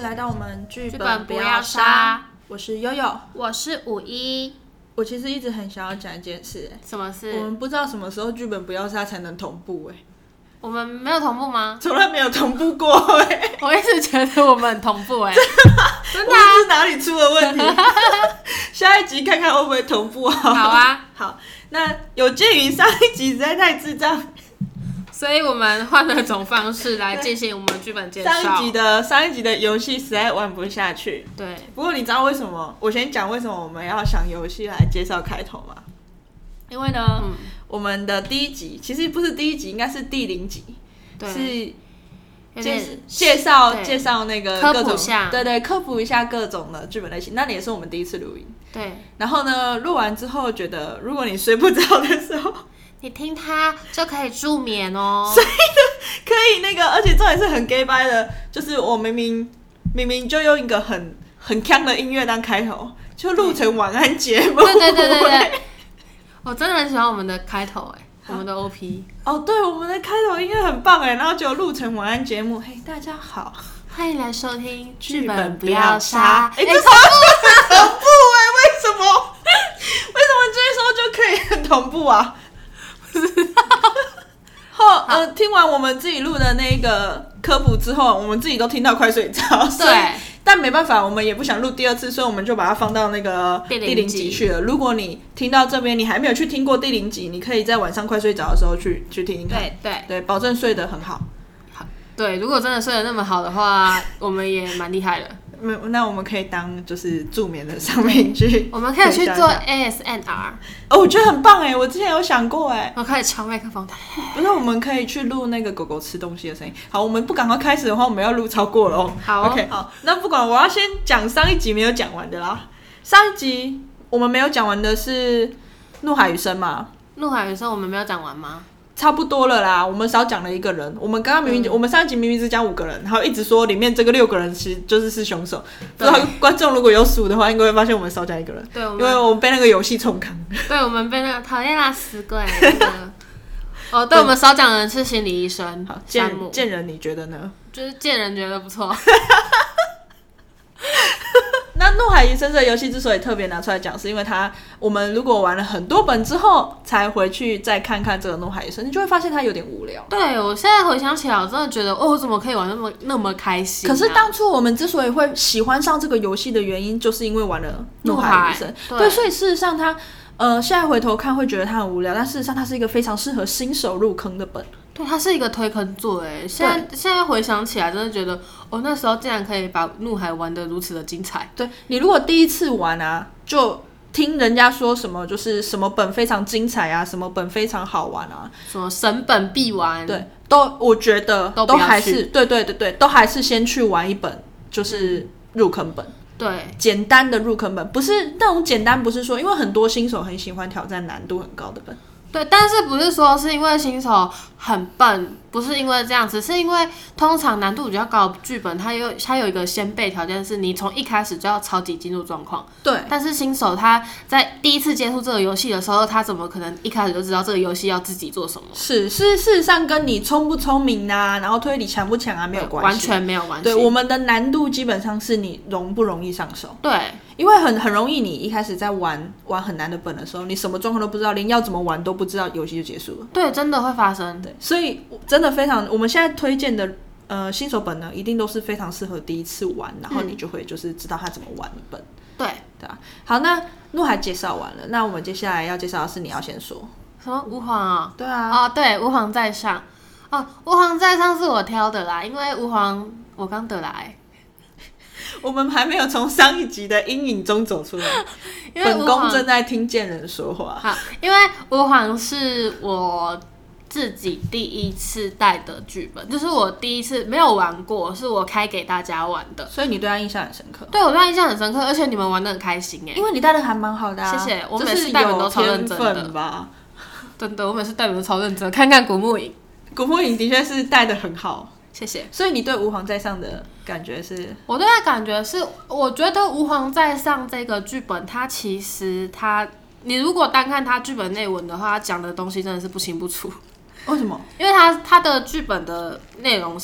来到我们剧本不要杀。我是悠悠， 我是51。 我其实一直很想要讲一件事， 什么事？ 我们不知道什么时候剧本不要杀才能同步我们没有同步吗？ 从来没有同步过我一直觉得我们很同步真的啊？我是哪里出了问题？下一集看看会不会同步好啊。 好，那有鉴于上一集实在太智障， 所以我们换了种方式来进行我们剧本介绍。 上一集的游戏实在玩不下去。 对。 不过你知道为什么？我先讲为什么我们要想游戏来介绍开头吗？因为呢，我们的第一集其实不是第一集，应该是第0集，是介绍那个各种科普一下各种的剧本类型。那也是我们第一次录音。 对。 然后呢，录完之后觉得，如果你睡不着的时候， 你听它就可以助眠哦。 所以呢，可以那个，而且重点是很 gay 掰的，就是我明明就用一个很鏘的音乐当开头，就录成晚安节目。 对。我真的很喜欢我们的开头我们的 OP。 哦，对，我们的开头音乐很棒然后就录成晚安节目。嘿，大家好， 欢迎来收听剧本不要杀。 这超同步为什么？为什么这时候就可以很同步啊？不知道。听完我们自己录的那个科普之后，我们自己都听到快睡着。对。但没办法，我们也不想录第二次，所以我们就把它放到那个第0集去了。如果你听到这边，你还没有去听过第0集，你可以在晚上快睡着的时候去听听看。对，保证睡得很好。 对，如果真的睡得那么好的话，我们也蛮厉害的。 那我们可以当就是助眠的上面去， 我们可以去做 ASMR。 我觉得很棒我之前有想过我可以敲麦克风。 不是，我们可以去录那个狗狗吃东西的声音。好，我们不赶快开始的话，我们要录超过了好 ，OK， 好，那不管，我要先讲上一集没有讲完的啦。上一集我们没有讲完的是怒海余生嘛？ 怒海余生我们没有讲完吗？ 差不多了啦，我们少讲了1个人。我们刚刚我们上一集明明只讲5个人，然后一直说里面这个6个人其实就是凶手。不知道观众如果有数的话，应该会发现我们少讲1个人。对，因为我们被那个游戏冲康。 对，我们被那个讨厌啦死鬼对，我们少讲的人是心理医生。好， 贱人你觉得呢？ 就是贱人觉得不错。 那怒海余生这个游戏之所以特别拿出来讲，是因为我们如果玩了很多本之后才回去再看看这个怒海余生，你就会发现它有点无聊。 对，我现在回想起来，我真的觉得我怎么可以玩那么开心可是当初我们之所以会喜欢上这个游戏的原因，就是因为玩了怒海余生。对，所以事实上它现在回头看会觉得它很无聊，但事实上它是一个非常适合新手入坑的本。 对，它是一个推坑作现在回想起来，真的觉得那时候竟然可以把怒海玩得如此的精彩。 对，你如果第一次玩就听人家说什么就是什么本非常精彩什么本非常好玩什么神本必玩， 对，我觉得都还是对，都还是先去玩一本就是入坑本。 对， 简单的入坑本，不是那种简单，不是说因为很多新手很喜欢挑战难度很高的本。 对，但是不是说是因为新手很笨，不是因为这样子，是因为通常难度比较高的剧本，它有一个先备条件，是你从一开始就要超级进入状况。对。但是新手他在第一次接触这个游戏的时候，他怎么可能一开始就知道这个游戏要自己做什么？事实上跟你聪不聪明然后推理强不强没有关系， 完全没有关系。 对，我们的难度基本上是你容不容易上手。 对。 因为很容易，你一开始在玩很难的本的时候，你什么状况都不知道，连要怎么玩都不知道，游戏就结束了。 对，真的会发生。 对，所以真的非常，我们现在推荐的新手本呢，一定都是非常适合第一次玩，然后你就会就是知道它怎么玩的本。 对啊。好，那怒海介绍完了，那我们接下来要介绍的是你要先说什么？吾皇对啊。 对，吾皇在上。吾皇在上是我挑的啦，因为吾皇我刚得来。 我们还没有从上一集的阴影中走出来，本宫正在听贱人说话。 好，因为吾皇是我自己第一次带的剧本，就是我第一次没有玩过，是我开给大家玩的， 所以你对他印象很深刻。 对，我对他印象很深刻，而且你们玩得很开心因为你带的还蛮好的谢谢，我每次带本都超认真的吧？ 真的，我每次带本都超认真。看看古墓影的确是带的很好。 谢谢。 所以你对吾皇在上的感觉是？ 我对他感觉是，我觉得吾皇在上这个剧本，它其实你如果单看他剧本内文的话，他讲的东西真的是不清不楚。 为什么？ 因为他的剧本的内容是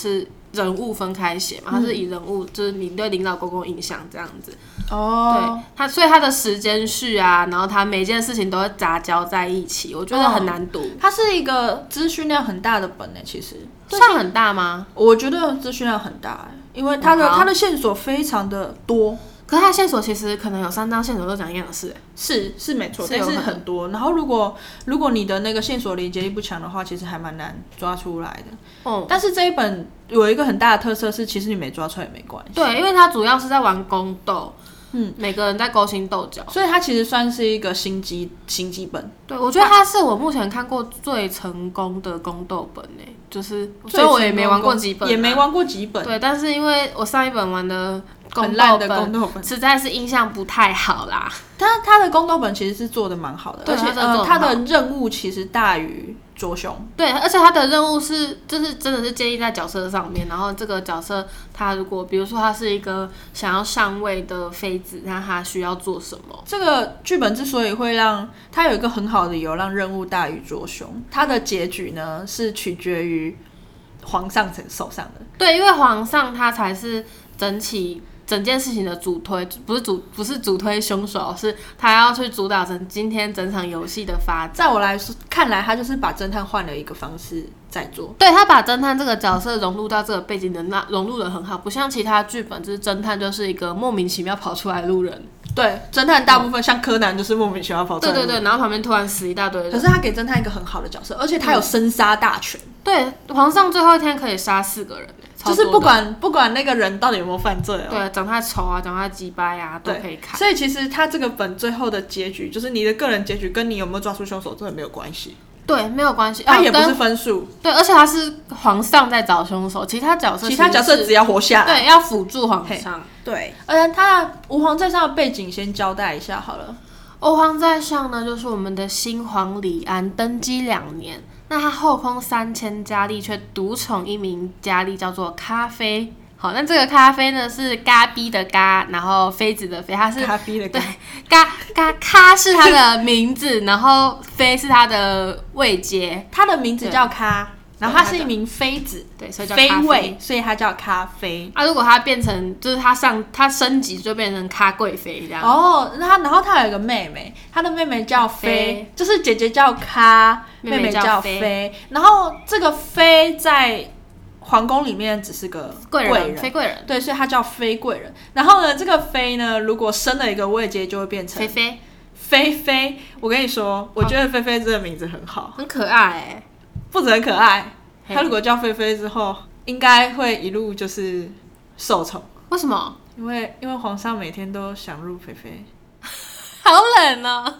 人物分开写嘛，它是以人物就是你对领导公公印象这样子。 哦， 对，所以它的时间序啊，然后它每件事情都会杂交在一起，我觉得很难读。 它是一个资讯量很大的本诶，其实算很大吗？ 我觉得资讯量很大，因为它的线索非常的多。 可是它线索其实可能有3张线索都讲一样的事， 是没错，但是很多。然后如果你的那个线索连接力不强的话，其实还蛮难抓出来的。但是这一本有一个很大的特色是，其实你没抓出来也没关系。 对，因为它主要是在玩宫斗。每个人在勾心斗角， 所以它其实算是一个心机本。 对，我觉得它是我目前看过最成功的宫斗本诶，就是所以我也没玩过几本， 也没玩过几本。 对，但是因为我上一本玩的很烂的宫斗本， 实在是印象不太好啦。 它的宫斗本其实是做的蛮好的，而且它的任务其实大于卓雄。 对，而且他的任务就是真的是建立在角色上面，然后这个角色他如果比如说他是一个想要上位的妃子，那他需要做什么？ 这个剧本之所以会让他有一个很好的理由让任务大于卓雄，他的结局呢是取决于皇上手上的。 对，因为皇上他才是整件事情的主推，不是主推凶手，是他要去主导成今天整场游戏的发展。 在我看来，他就是把侦探换了一个方式在做。 对，他把侦探这个角色融入到这个背景的融入的很好，不像其他剧本，就是侦探就是一个莫名其妙跑出来的路人。 对，侦探大部分像柯南就是莫名其妙跑出来的路人。 对，然后旁边突然死一大堆人。 可是他给侦探一个很好的角色，而且他有生杀大权。 对，皇上最后一天可以杀4个人。 就是不管那个人到底有没有犯罪对，长太丑啊，长太鸡掰啊，都可以看。 所以其实他这个本最后的结局，就是你的个人结局跟你有没有抓出凶手真的没有关系。 对，没有关系， 他也不是分数。 对，而且他是皇上在找凶手，其他角色只要活下来， 对，要辅助皇上。 对，他吾皇在上的背景先交代一下好了。 吾皇在上呢，就是我们的新皇李安登基2年。那他后宫3000佳丽，却独宠一名佳丽，叫做咖啡。好，那这个咖啡呢是咖逼的咖，然后妃子的妃，它是咖逼的对，咖是他的名字，然后妃是他的位阶， 他的名字叫咖，然后他是一名妃子， 对，所以叫咖妃，所以他叫咖啡。 如果他变成就是他升级就变成咖贵妃这样。 然后他有一个妹妹，他的妹妹叫妃，就是姐姐叫咖，妹妹叫妃。然后这个妃在皇宫里面只是个贵人， 妃贵人。 对，所以他叫妃贵人。然后呢，这个妃呢，如果升了一个位阶，就会变成妃。我跟你说，我觉得妃妃这个名字很好， 很可爱不止很可爱。他如果叫妃妃之后，应该会一路就是受宠。 为什么？ 因为皇上每天都想入妃妃。 好冷哦！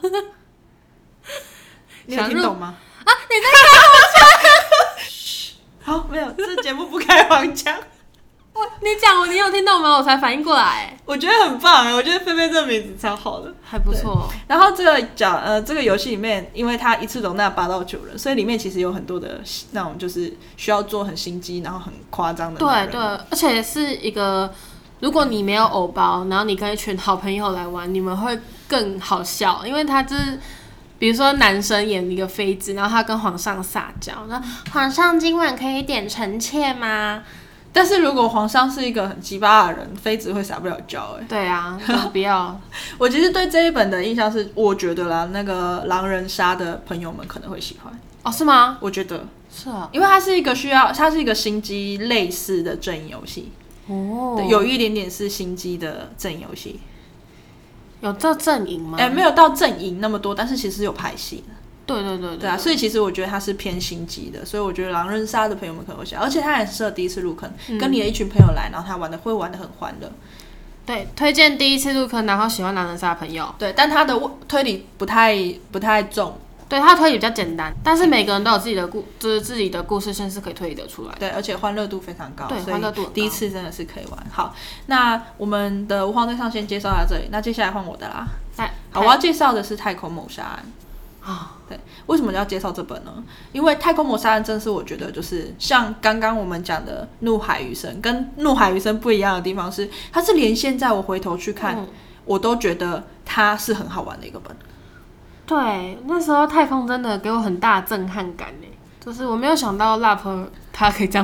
你有听懂吗？ 你在开黄腔？好，没有，这节目不开黄腔。 你讲你有听懂吗？我才反应过来。 我觉得很棒，我觉得菲菲这个名字超好的， 还不错。 然后这个游戏里面，因为它一次容纳8到9人，所以里面其实有很多的那种就是需要做很心机，然后很夸张的。 对，而且是一个，如果你没有偶包，然后你跟一群好朋友来玩，你们会更好笑，因为他就是比如说男生演一个妃子，然后他跟皇上撒娇，那皇上今晚可以点臣妾吗？ 但是如果皇上是一个很鸡巴的人，妃子会撒不了娇对啊，不要。 我其实对这一本的印象是，我觉得啦，那个狼人杀的朋友们可能会喜欢。 哦，是吗？ 我觉得是啊， 因为它是一个心机类似的阵营游戏。 哦， 有一点点是心机的阵营游戏。 有这阵营吗？ 没有到阵营那么多，但是其实有排戏的。对啊，所以其实我觉得它是偏心机的，所以我觉得狼人杀的朋友们可能会喜欢，而且它很适合第一次入坑，跟你的一群朋友来，然后他会玩得很欢乐。 对，推荐第一次入坑然后喜欢狼人杀的朋友。 对，但它的推理不太重。 对，它推理比较简单，但是每个人都有自己的故事线是可以推理得出来的。 对，而且欢乐度非常高。 对，欢乐度很高， 第一次真的是可以玩。好，那我们的无皇对上先介绍到这里，那接下来换我的啦。好，我要介绍的是《太空谋杀案》。对，为什么要介绍这本呢？因为《太空谋杀案》真是我觉得就是像刚刚我们讲的《怒海余生》，跟《怒海余生》不一样的地方是，它是连现在我回头去看，我都觉得它是很好玩的一个本。 对，那时候太空真的给我很大的震撼感耶，就是我没有想到 LARP 它可以这样玩，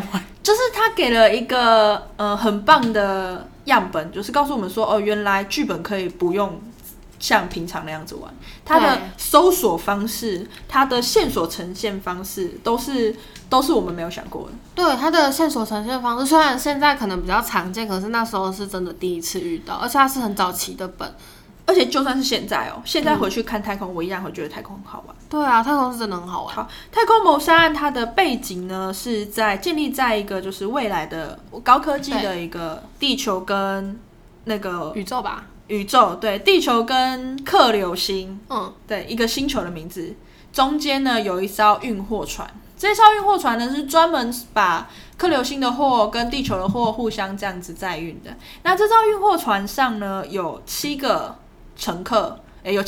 就是他给了一个很棒的样本，就是告诉我们说，哦，原来剧本可以不用像平常那样子玩，它的搜索方式，它的线索呈现方式都是我们没有想过的。 对，它的线索呈现方式虽然现在可能比较常见，可是那时候是真的第一次遇到，而且它是很早期的本。 而且就算是现在现在回去看太空，我一样会觉得太空很好玩。 对啊，太空是真的很好玩。 好，太空谋杀案它的背景呢是建立在一个就是未来的高科技的一个地球跟那个宇宙吧。 宇宙，对，地球跟克柳星，对，一个星球的名字，中间呢有一艘运货船，这艘运货船呢是专门把克柳星的货跟地球的货互相这样子载运的。那这艘运货船上呢有7个乘客，有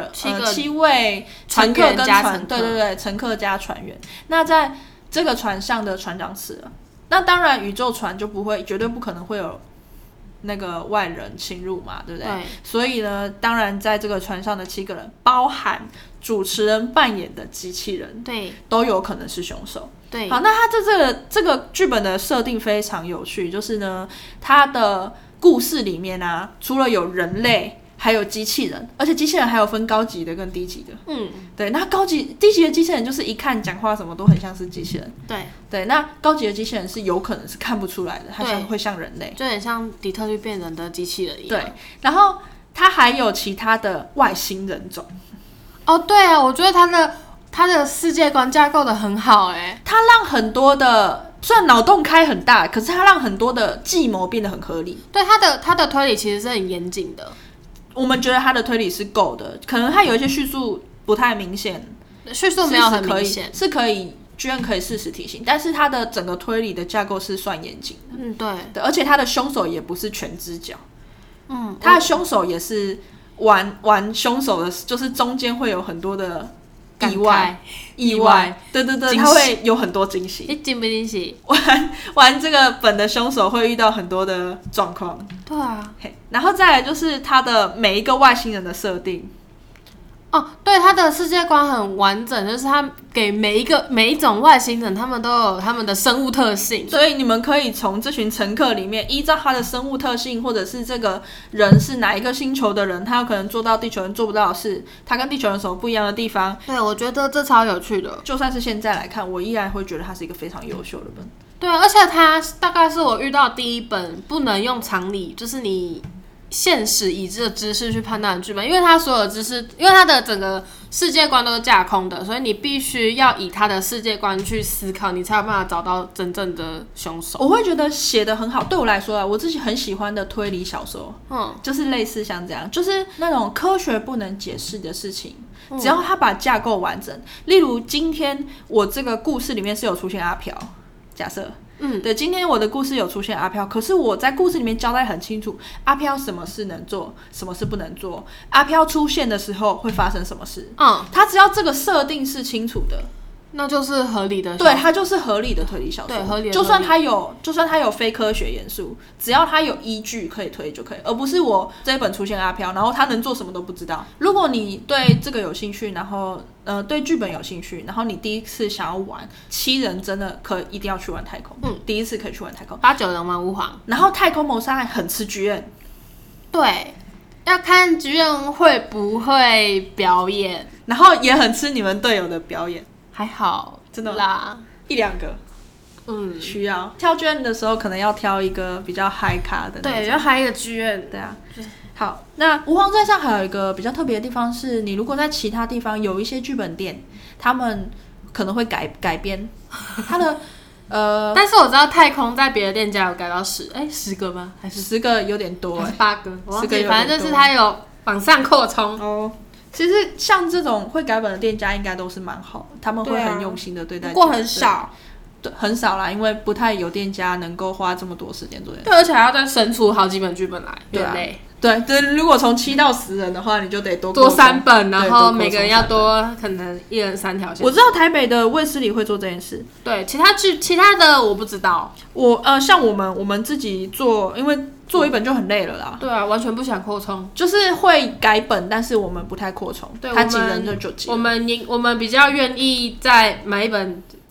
7位乘客跟船，对，乘客加船员。那在这个船上的船长死了，那当然宇宙船就绝对不可能会有那个外人侵入嘛，对不对？对。所以呢，当然在这个船上的7个人，包含主持人扮演的机器人， 对， 都有可能是凶手。 对。 好，那它这个剧本的设定非常有趣，就是呢，它的故事里面啊，除了有人类，还有机器人，而且机器人还有分高级的跟低级的。对，那低级的机器人就是一看讲话什么都很像是机器人。对，那高级的机器人是有可能是看不出来的，它会像人类， 就很像底特律变人的机器人一样。 对，然后它还有其他的外星人种。 对啊，我觉得它的世界观架构的很好它让很多的。虽然脑洞开很大，可是它让很多的计谋变得很合理。 对，它的推理其实是很严谨的。 我们觉得它的推理是够的，可能它有一些叙述不太明显， 叙述没有很明显， 是可以居然可以适时提醒，但是它的整个推理的架构是算严谨的。对，而且它的凶手也不是全知角，它的凶手也是玩凶手的，就是中间会有很多的意外，对，他会有很多惊喜。 你惊不惊喜？ 玩这个本的凶手会遇到很多的状况。 对啊， 然后再来就是他的每一个外星人的设定。 对，他的世界观很完整，就是他给每一种外星人，他们都有他们的生物特性， 所以你们可以从这群乘客里面依照他的生物特性，或者是这个人是哪一个星球的人，他有可能做到地球人做不到的事，他跟地球人有什么不一样的地方。 对，我觉得这超有趣的。 就算是现在来看，我依然会觉得它是一个非常优秀的本。 对，而且它大概是我遇到第一本不能用常理，就是你现实已知的知识去判断的剧本，因为它所有的知识，因为它的整个世界观都是架空的，所以你必须要以它的世界观去思考，你才有办法找到真正的凶手。 我会觉得写得很好，对我来说啊，我自己很喜欢的推理小说，就是类似像这样，就是那种科学不能解释的事情，只要他把架构完整。例如今天我这个故事里面是有出现阿飘，假设。对，今天我的故事有出现阿飘，可是我在故事里面交代很清楚，阿飘什么事能做，什么事不能做，阿飘出现的时候会发生什么事。他只要这个设定是清楚的， 那就是合理的。 对，它就是合理的推理小说。 对，合理的。 就算它有非科学元素，只要它有依据可以推就可以，而不是我这一本出现阿飘，然后他能做什么都不知道。如果你对这个有兴趣，然后对剧本有兴趣，然后你第一次想要玩7人，真的一定要去玩太空。第一次可以去玩太空。 8、9人玩无妨。 然后太空谋杀案很吃剧院。 对，要看剧院会不会表演， 然后也很吃你们队友的表演。 还好， 真的啦 ，1、2个。需要挑剧院的时候，可能要挑一个比较嗨咖的那种。 对，要嗨一个剧院。 对啊。好，那无皇在上还有一个比较特别的地方是，你如果在其他地方有一些剧本店，他们可能会改编它的但是我知道太空在别的店家有改到10个吗？还是 10个有点多还是8个？我忘记，反正就是它有往上扩充。 其实像这种会改本的店家应该都是蛮好的，他们会很用心的对待。 不过很少。 对，很少啦，因为不太有店家能够花这么多时间做。 对，而且还要再生出好几本剧本来，对啊。 对，如果从7到10人的话，你就得多 3本，然后每个人要多可能1人3条线。 我知道台北的卫斯理会做这件事， 对，其他的我不知道。 像我们自己做，因为做一本就很累了啦。 对啊，完全不想扩充， 就是会改本，但是我们不太扩充。 对， 他几人就几人。 我们比较愿意再买一本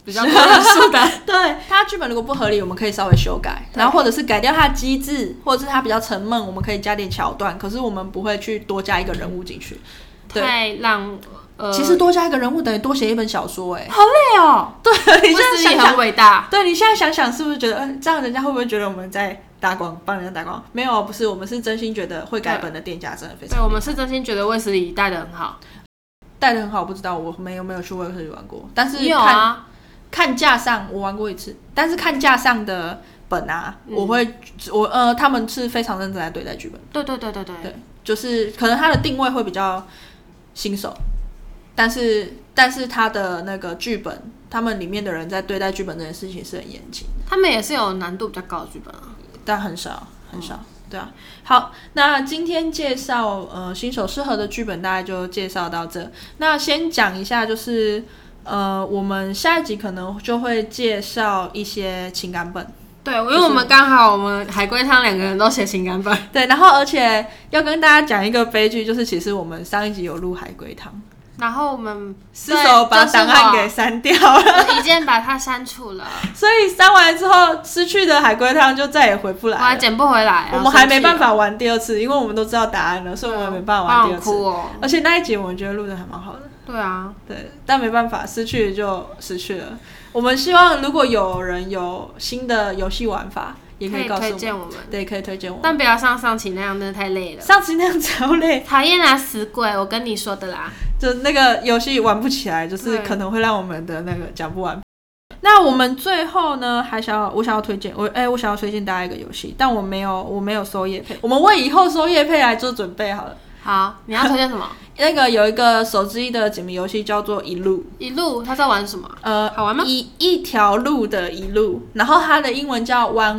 比较多人数的。 对，他剧本如果不合理，我们可以稍微修改，然后或者是改掉他的机制，或者是他比较沉闷，我们可以加点桥段，可是我们不会去多加一个人物进去。 太让其实多加一个人物等于多写一本小说， 好累哦。 对，你现在想想很伟大。 对，你现在想想是不是觉得，这样人家会不会觉得我们在打广帮人家打广告？没有，不是，我们是真心觉得会改本的店家真的非常。 对，我们是真心觉得卫斯理带的很好。 带的很好，不知道我没有去卫斯理玩过，但是你有啊？ 看架上我玩过一次，但是看架上的本啊，他们是非常认真来对待剧本。 对， 就是可能他的定位会比较新手，但是他的那个剧本，他们里面的人在对待剧本这件事情是很严谨的。 他们也是有难度比较高的剧本啊， 但很少。对啊，好，那今天介绍新手适合的剧本大概就介绍到这。那先讲一下，就是我们下一集可能就会介绍一些情感本。 对，因为我们刚好我们海龟汤2个人都写情感本。 对，然后而且要跟大家讲一个悲剧，就是其实我们上一集有录海龟汤。 然后我们失手把档案给删掉了， 我一键把它删除了， 所以删完之后失去的海龟汤就再也回不来了， 我还捡不回来， 我们还没办法玩第二次，因为我们都知道答案了，所以我们没办法玩第二次。而且那一集我们觉得录的还蛮好的。 对啊， 对，但没办法，失去就失去了。我们希望如果有人有新的游戏玩法，也可以告诉推荐我们。 对，可以推荐我们， 但不要像上期那样，真的太累了。 上期那样超累， 讨厌啦，死鬼！我跟你说的啦， 就那个游戏玩不起来，就是可能会让我们的那个讲不完。那我们最后呢，我想要推荐我想要推荐大家一个游戏，但我没有收业配，我们为以后收业配来做准备好了。 好，你要推荐什么？ 那个有一个手机的解谜游戏叫做一路， 它在玩什么？好玩吗？ 一条路的一路，然后它的英文叫 One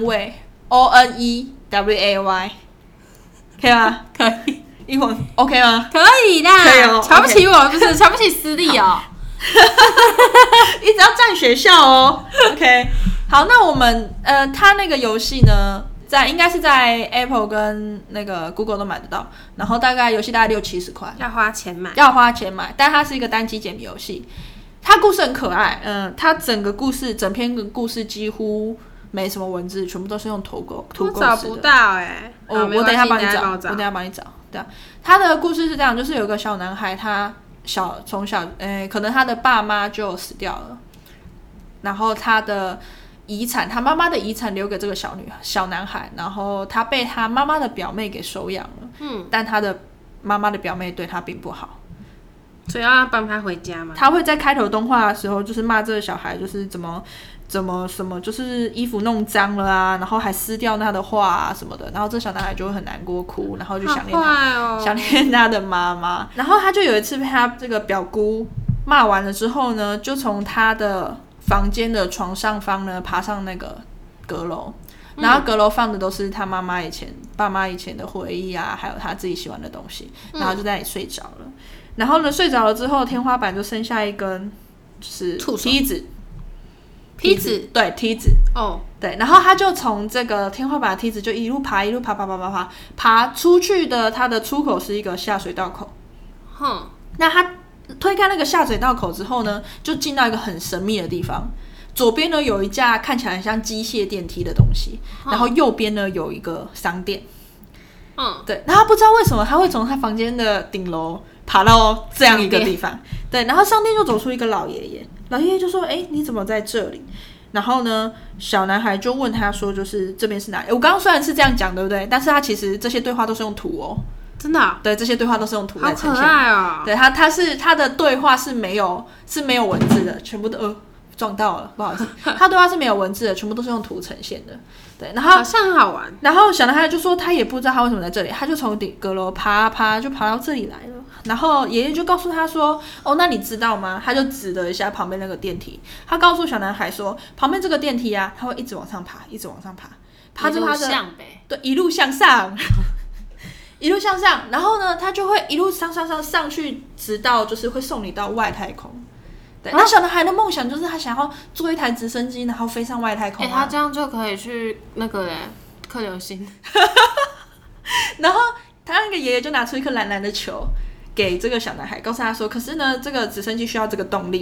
Way，ONEWAY， 可以吗？ 可以， 英文 OK 吗？ 可以啦，可以哦。瞧不起我不是？瞧不起私立哦。 你只要占学校哦。OK， 好，那我们它那个游戏呢？应该是在 Apple 跟那个 Google 都买得到，然后游戏大概60-70块， 要花钱买， 但它是一个单机解谜游戏，它故事很可爱，它整篇故事几乎没什么文字，全部都是用图构式的。 我找不到我等一下帮你找，对啊，它的故事是这样，就是有个小男孩，他从小可能他的爸妈就死掉了，然后他妈妈的遗产留给这个小男孩，然后他被他妈妈的表妹给收养了，但他的妈妈的表妹对他并不好， 所以要帮他回家嘛。 他会在开头动画的时候，就是骂这个小孩，就是怎么什么，就是衣服弄脏了啊，然后还撕掉他的画啊什么的，然后这小男孩就会很难过哭，然后就想念他的妈妈，然后他就有一次被他这个表姑骂完了之后呢，就从他的房间的床上方呢爬上那个阁楼，然后阁楼放的都是他爸妈以前的回忆啊，还有他自己喜欢的东西，然后就在那里睡着了。然后呢，睡着了之后，天花板就剩下一根就是梯子，对，梯子哦，对，然后他就从这个天花板的梯子就一路爬出去的，他的出口是一个下水道口。那他推开那个下水道口之后呢，就进到一个很神秘的地方。左边呢有一架看起来很像机械电梯的东西，然后右边呢有一个商店。对，然后不知道为什么他会从他房间的顶楼爬到这样一个地方。对，然后商店就走出一个老爷爷，老爷爷就说：“你怎么在这里？”然后呢，小男孩就问他说：“就是这边是哪里？”我刚刚虽然是这样讲，对不对？但是他其实这些对话都是用图哦。真的对，这些对话都是用图来呈现。好可爱哦！对，他的对话是没有文字的，全部都撞到了，不好意思。他对话是没有文字的，全部都是用图呈现的。对，然后好像很好玩。然后小男孩就说他也不知道他为什么在这里，他就从阁楼爬就爬到这里来了。然后爷爷就告诉他说：“哦，那你知道吗？”他就指了一下旁边那个电梯，他告诉小男孩说：“旁边这个电梯啊，它会一直往上爬，一直往上爬，爬着爬着，对，一路向上。”一路向上，然后呢，他就会一路上去，直到就是会送你到外太空。对，那小男孩的梦想就是他想要坐一台直升机，然后飞上外太空。他这样就可以去那个克流星。然后他那个爷爷就拿出一颗蓝蓝的球给这个小男孩，告诉他说：“可是呢，这个直升机需要这个动力。”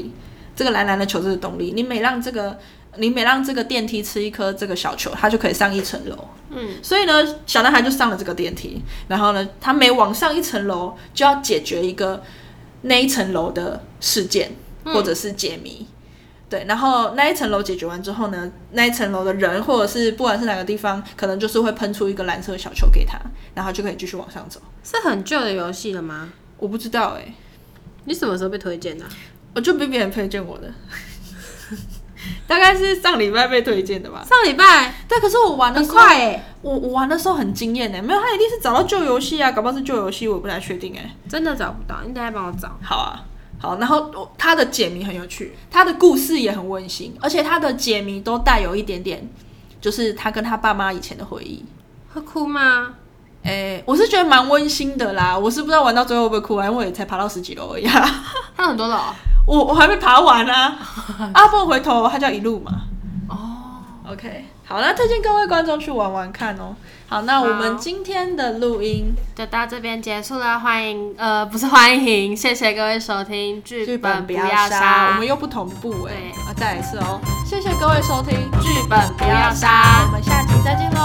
这个蓝蓝的球就是动力。你每让这个电梯吃一颗这个小球，它就可以上1层楼。所以呢，小男孩就上了这个电梯，然后呢，他每往上1层楼就要解决一个那1层楼的事件或者是解谜。对，然后那1层楼解决完之后呢，那1层楼的人或者是不管是哪个地方，可能就是会喷出一个蓝色小球给他，然后就可以继续往上走。 是很旧的游戏了吗？ 我不知道你什么时候被推荐的？ 我就被别人推荐我的，大概是上礼拜被推荐的吧。 上礼拜？ 对，可是我玩的时候很快我玩的时候很惊艳没有，他一定是找到旧游戏啊，搞不好是旧游戏，我也不太确定真的找不到，你等一下帮我找。 好啊。好，然后他的解谜很有趣，他的故事也很温馨，而且他的解谜都带有一点点，就是他跟他爸妈以前的回忆。 会哭吗？ 我是觉得蛮温馨的啦，我是不知道玩到最后会不会哭啊，因为我也才爬到10几楼而已啊。 他很多楼？ 我还没爬完啊。不然回头他叫一路嘛。OK， 好，那推荐各位观众去玩玩看哦。好，那我们今天的录音就到这边结束了，不是欢迎，谢谢各位收听剧本不要杀， 我们又不同步再来一次哦，谢谢各位收听剧本不要杀， 我们下集再见喽。